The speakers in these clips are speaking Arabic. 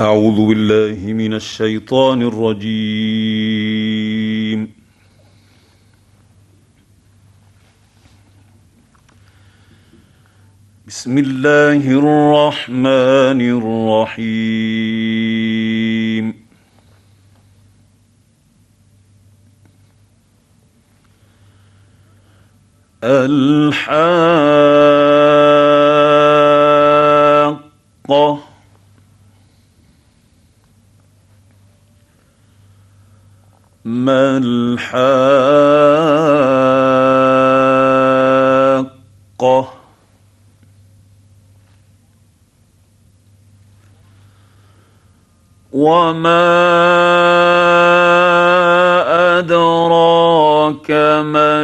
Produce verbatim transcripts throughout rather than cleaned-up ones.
أعوذ بالله من الشيطان الرجيم. بسم الله الرحمن الرحيم. الحاقة ما الحاقة وما أدراك ما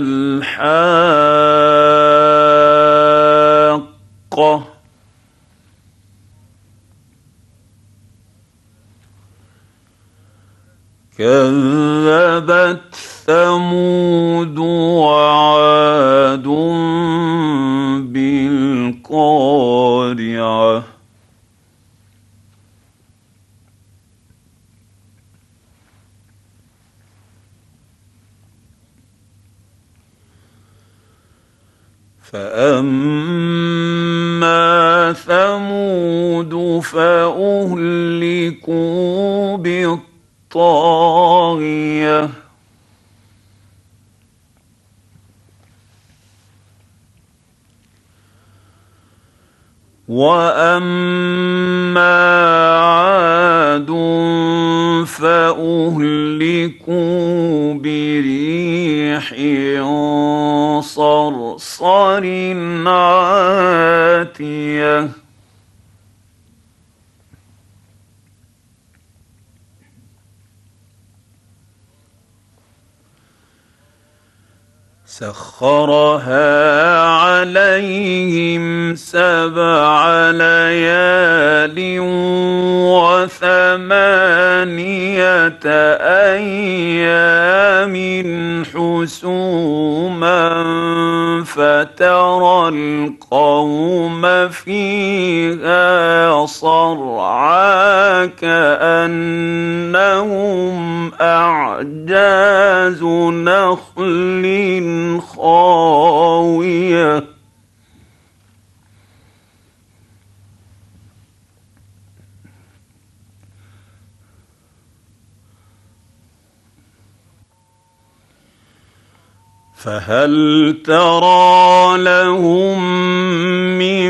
الحاقة كذبت ثمود وعاد بالقارعة فأما ثمود فأهلكوا بالطاغية وأما عاد فأهلكوا بريح صرصر عاتية سخرها عليهم سبع ليال وثمانية أيام حسوما فترى القوم فيها صرعى كأنهم أعجاز نخل خاوية فهل ترى لهم من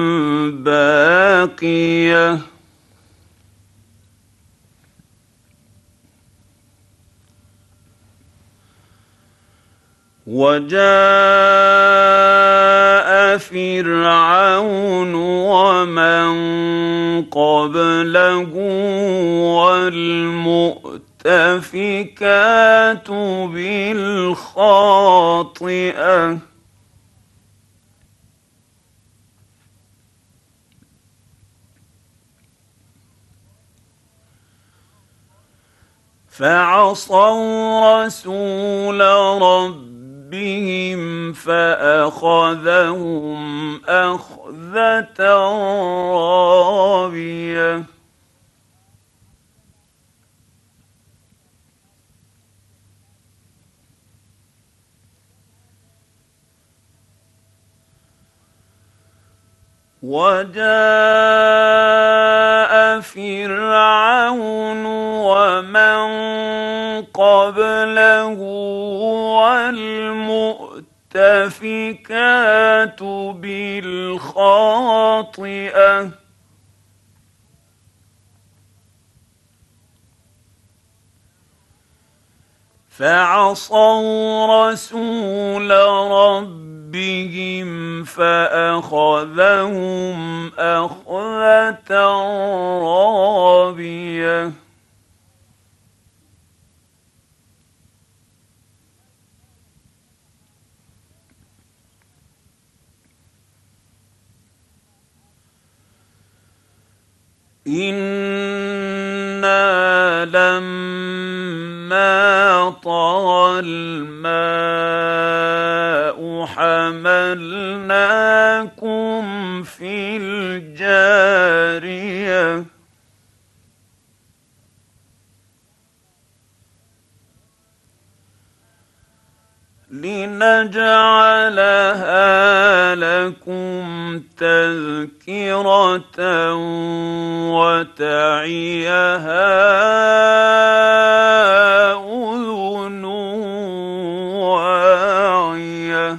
باقية وجاء فرعون ومن قبله والمؤتفكات بالخاطئة فعصوا رسول ربهم فأخذهم أخذة رابية وجاء فرعون ومن قبله والمؤتفكات بالخاطئة فعصوا رسول ربهم فأخذهم أخذة رابية إنا لما طغى الماء حملناكم. حملناكم في الجارية. لنجعلها لكم تذكرة وتعيها أذن واعية.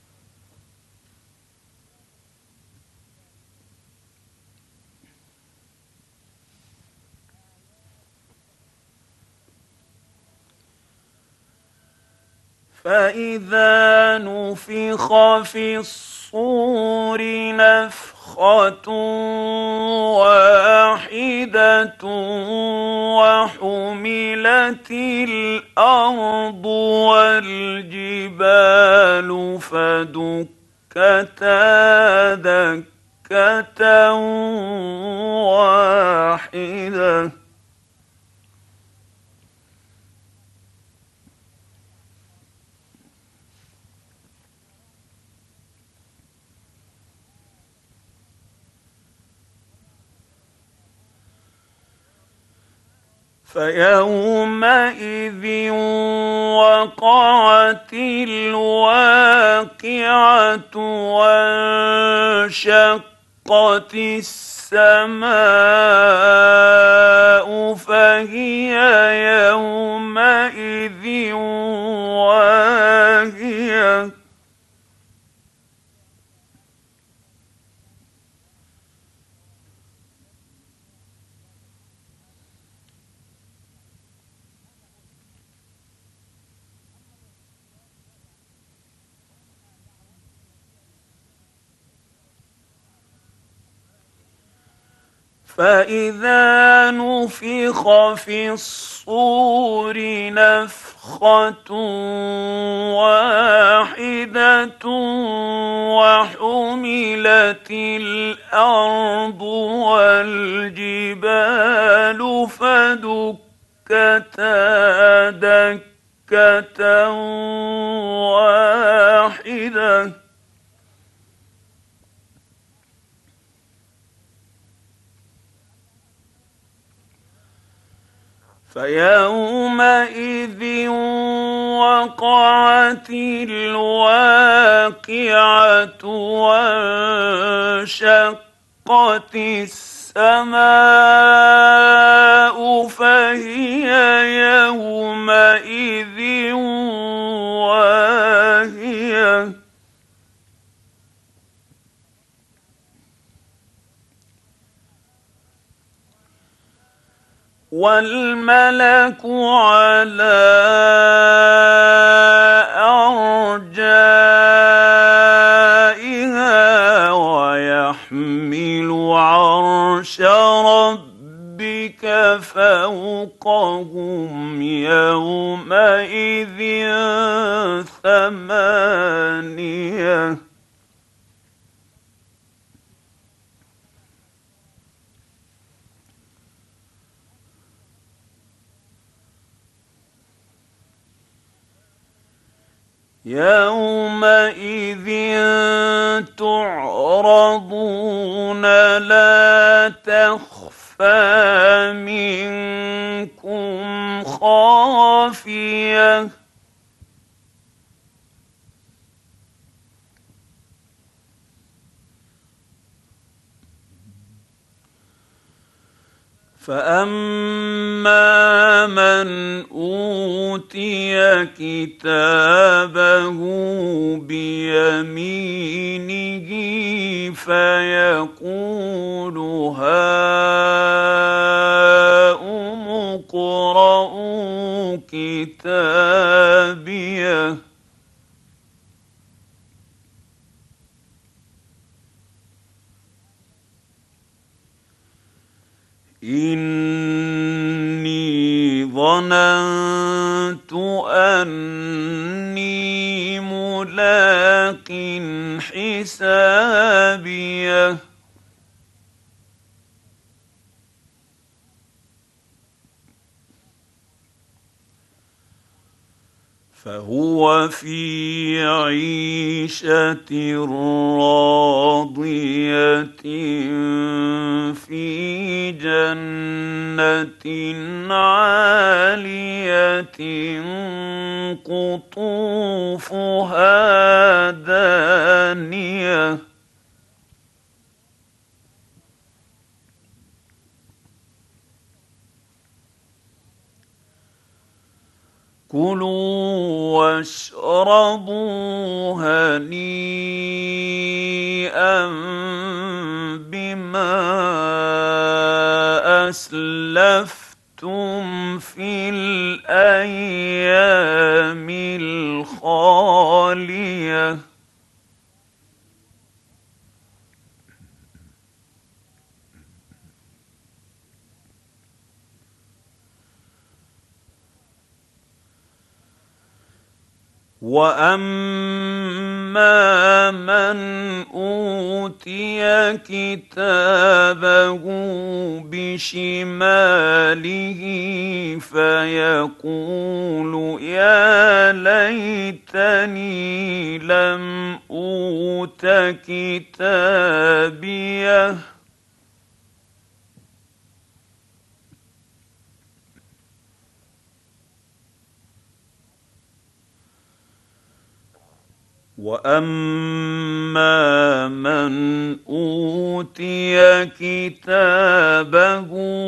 فإذا نفخ في الصور نفخة واحدة وحملت الأرض والجبال فدكتا دكة واحدة. فيومئذ وقعت الواقعة وانشقت السماء فهي يومئذ واهية. فإذا نفخ في الصور نفخة واحدة وحملت الأرض والجبال فدكتا دكة واحدة. فيومئذ وقعت الواقعة وانشقت السماء فهي يومئذ واهية. والملك على أرجائها ويحمل عرش ربك فوقهم يومئذ ثمانية. يومئذ تعرضون لا تخفى منكم خافية. فأما من أوتي كتابه بيمينه فيقول هاؤم اقرءوا كتابيه إني ظننت أني ملاق حسابيه فهو في عيشة راضية في جنة جنة عالية قطوفها دانية كلوا واشربوا هنيئا بما أسلفتم في الأيام الخالية وَأَمَّا مَنْ أُوتِيَ كِتَابَهُ بِشِمَالِهِ فَيَقُولُ يَا لَيْتَنِي لَمْ أُوتَ كِتَابِيَهْ وَأَمَّا مَنْ أُوتِيَ كِتَابَهُ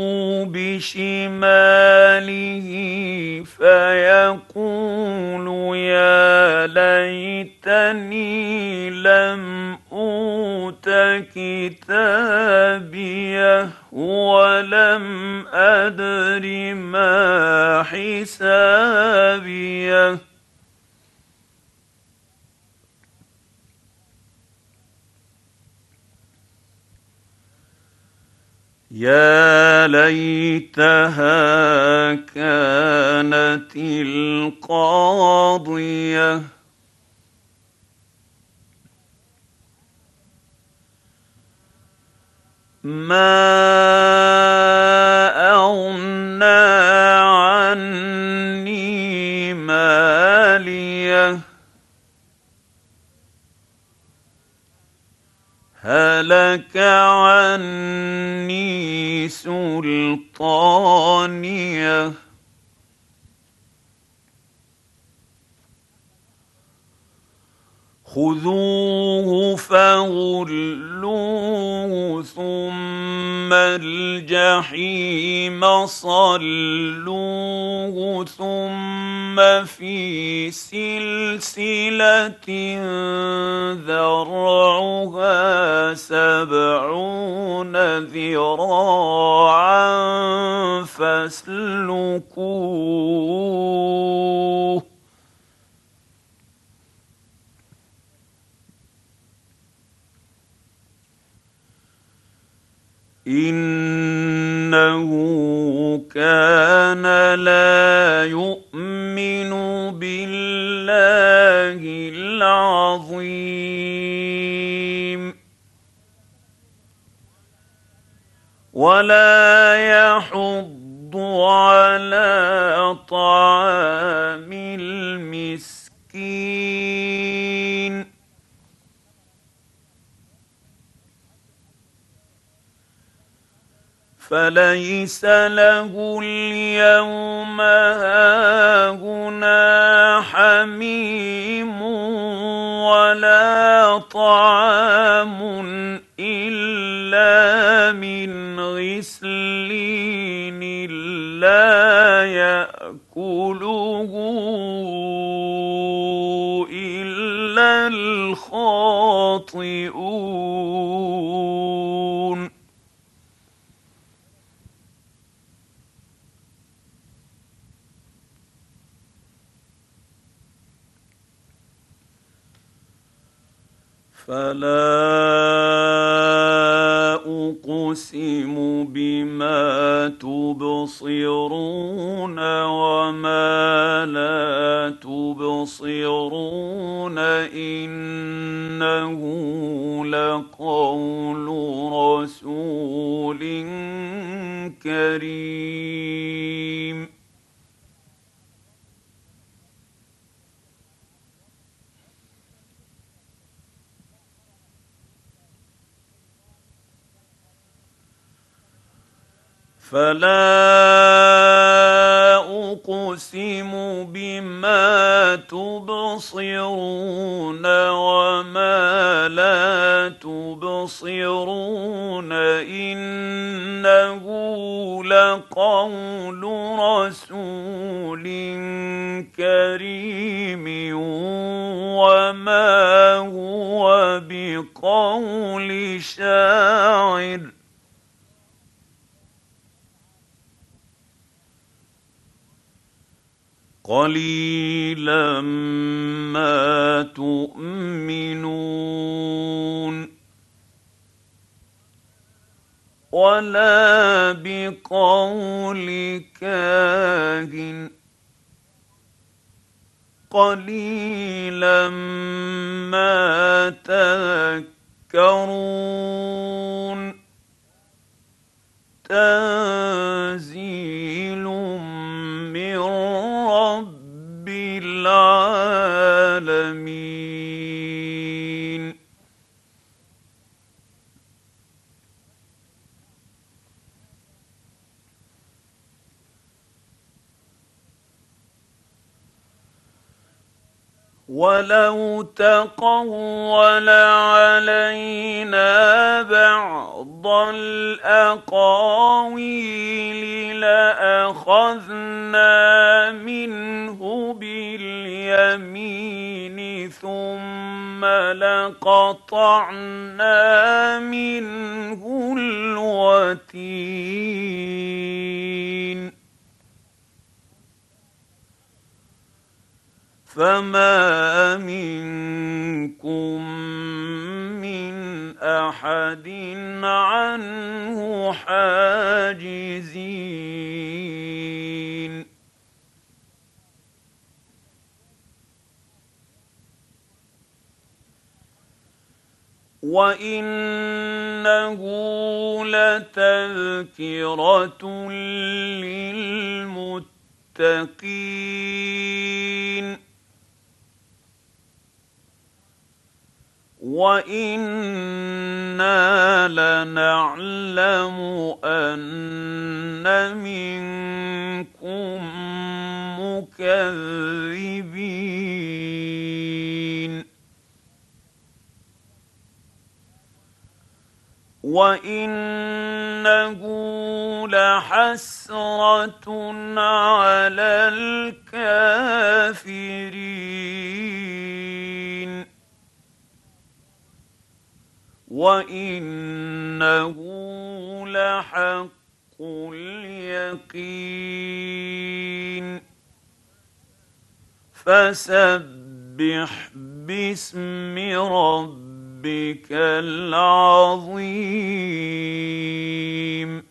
بِشِمَالِهِ فَيَقُولُ يَا لَيْتَنِي لَمْ أُوتَ كِتَابِيَهْ وَلَمْ أَدْرِ مَا حِسَابِيَهْ يَا لَيْتَهَا كَانَتِ الْقَاضِيَةَ مَا أَغْنَىٰ عَنِّي مَالِيَهْ هَلَكَ عَنِّي سُلْطَانِيَهْ خُذُوهُ فَغُلُّوهُ ثُمَّ الْجَحِيمَ صَلُّوهُ ثُمَّ فِي سِلْسِلَةٍ ذَرْعُهَا سَبْعُونَ ذِرَاعًا فَاسْلُكُوهُ إِنَّهُ كَانَ لَا يُؤْمِنُ بِاللَّهِ الْعَظِيمِ وَلَا يَحُضُّ عَلَىٰ طَعَامِ الْمِسْكِينِ فَلَيْسَ لَهُ الْيَوْمَ هَاهُنَا حَمِيمٌ وَلَا طَعَامٌ إِلَّا مِنْ غِسْلِينٍ لَّا يَأْكُلُهُ إِلَّا الْخَاطِئُونَ فَلَا أُقْسِمُ بِمَا تُبْصِرُونَ وَمَا لَا تُبْصِرُونَ إِنَّهُ لَقَوْلُ رَسُولٍ كَرِيمٍ فلا اقسم بما تبصرون وما لا تبصرون انه لقول رسول كريم وما هو بقول شاعر قليلا ما تؤمنون ولا بقول كاهن قليلا ما تذكرون تنزيل من رب العالمين ولو تقول علينا بعض الأقاويل لأخذنا منه باليمين ثم لقطعنا منه الوتين فما منكم من احد عنه حاجزين وانه لتذكرة للمتقين وَإِنَّا لَنَعْلَمُ أَنَّ مِنكُم مُّكَذِّبِينَ وَإِنَّهُ لَحَسْرَةٌ عَلَى الْكَافِرِينَ وَإِنَّهُ لَحَقُّ الْيَقِينِ فَسَبِّحْ بِاسْمِ رَبِّكَ الْعَظِيمِ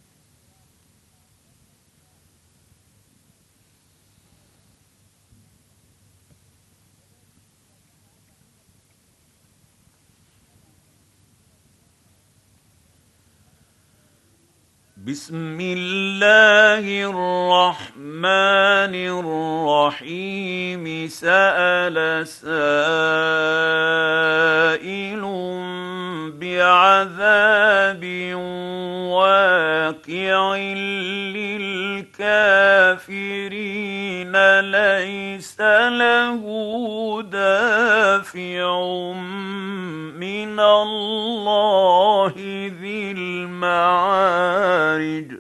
بسم الله الرحمن الرحيم سأل سائل بعذاب واقع للكافرين ليس له دافع من الله ذي المعارج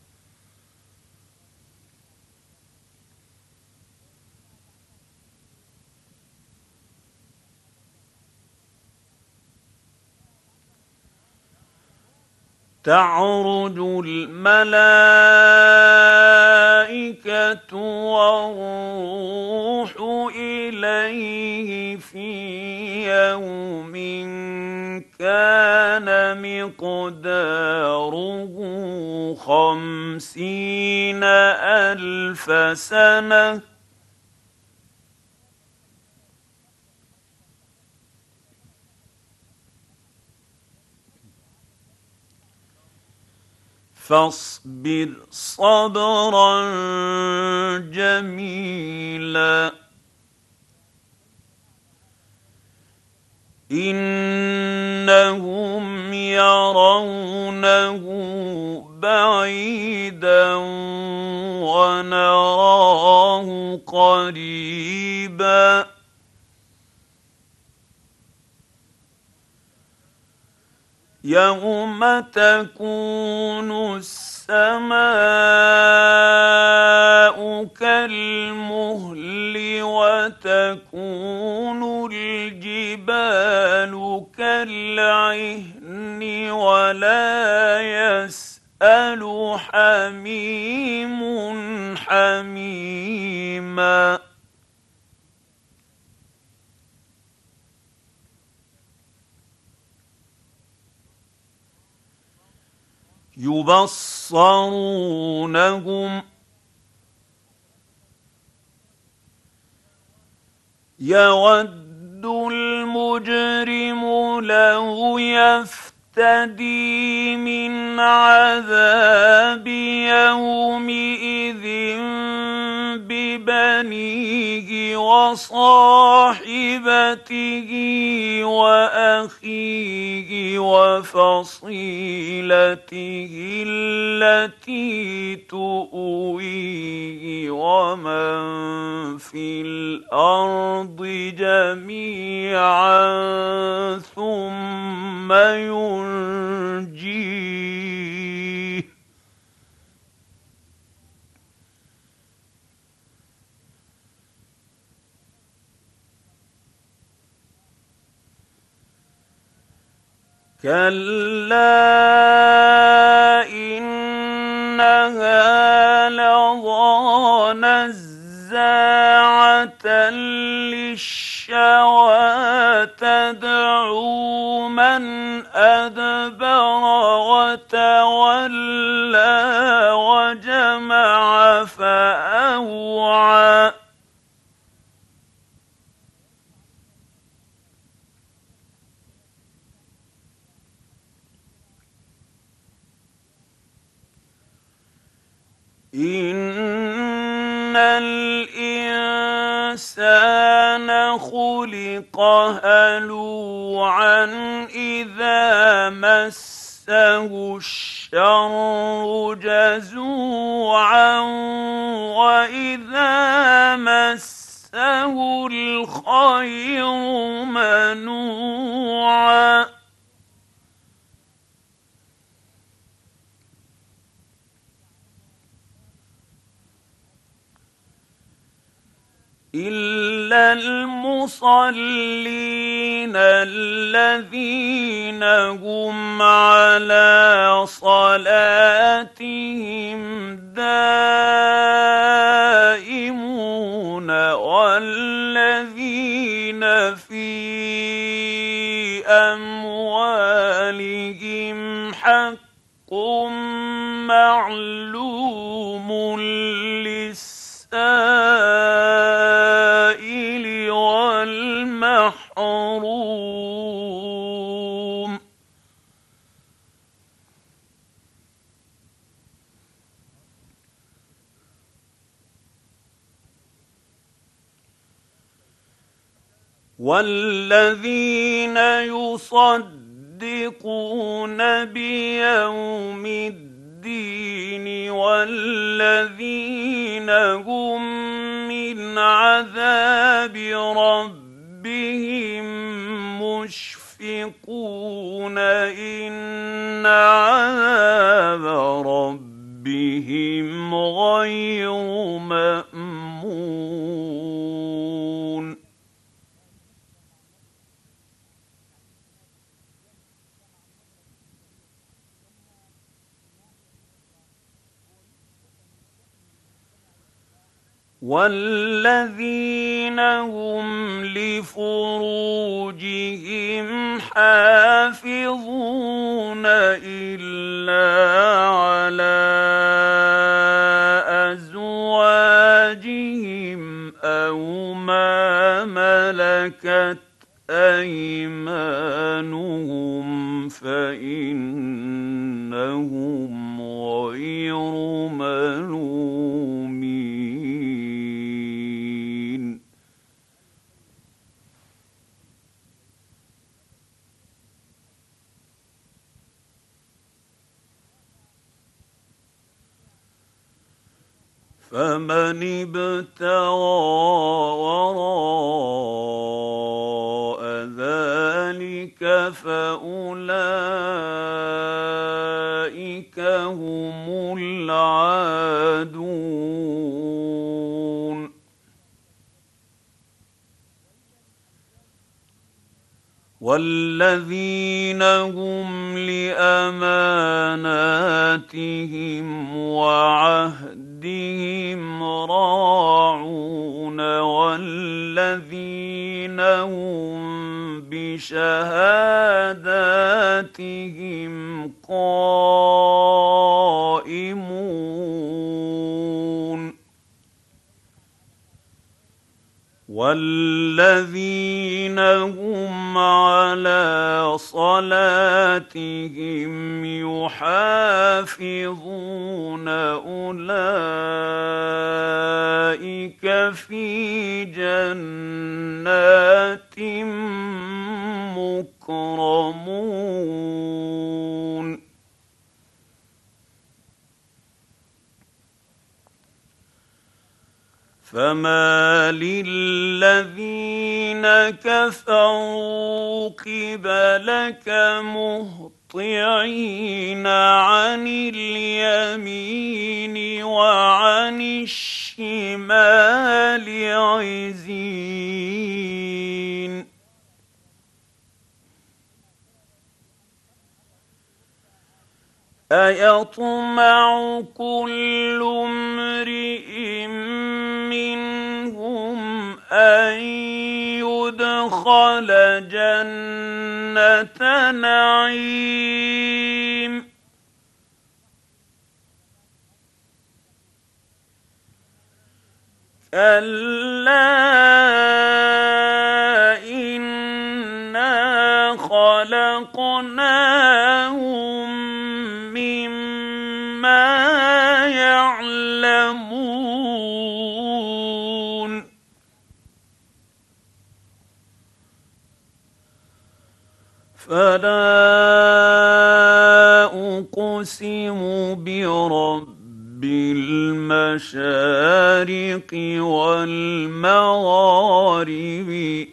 تعرج الملائكة والروح إليه في يوم كان مقداره خمسين ألف سنة فاصبر صبرا جميلا إنهم يرونه بعيدا ونراه قريبا يوم تكون السماء كالمهل وتكون الجبال كالعهن ولا يسأل حميم حميما يبصرونهم يود المجرم لو يفتدي من عذاب يومئذ ببنيه وصاحبته وأخيه وفصيلته التي تؤويه ومن في الأرض جميعا ثم ينجيه كلا إنها لظى نزاعة للشوى تدعو من أدبر وتولى وجمع فأوعى إن الإنسان خلق هلوعا إذا مسه الشر جزوعا وإذا مسه الخير منوعا إلا المصلين الذين هم على صلاتهم دائمون والذين في أموالهم حق معلوم للسائل والمحروم والذين يصدقون بيوم الدين والذين هم من عذاب ربهم مشفقون إن عذاب ربهم غير مأمون والذين هم لفروجهم حافظون إلا على أزواجهم أو ما ملكت أيمانهم فإنهم غير ملومين فمن ابتغى وراء ذلك فأولئك هم العادون. والذين هم لأماناتهم وعهدهم راعون والذين هم بشهاداتهم قائمون والذين هم على صلاتهم يحافظون أولئك في جنات مكرمون. فما للذين كفروا قبلك مهطعين عن اليمين وعن الشمال عزين. أيطمع كل امرئ منهم أن يدخل جنة نعيم كلا إنا خلقناهم مما يعلمون. فلا أقسم برب المشارق والمغارب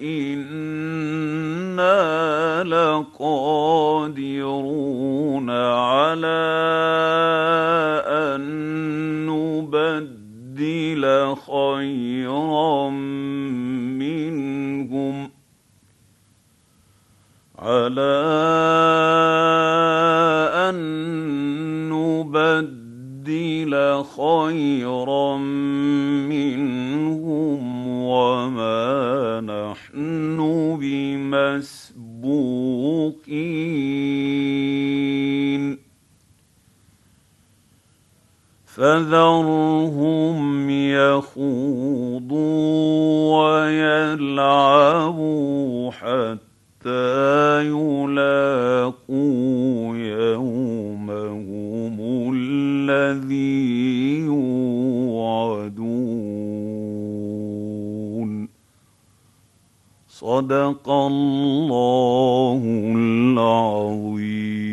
إنا لقادرون على أن نبدل خيرا منهم على أن نبدل خيرا منهم وما نحن بمسبوقين. فذرهم يخوضوا ويلعبوا حتى يلاقوا يومهم الذي يوعدون. صدق الله العظيم.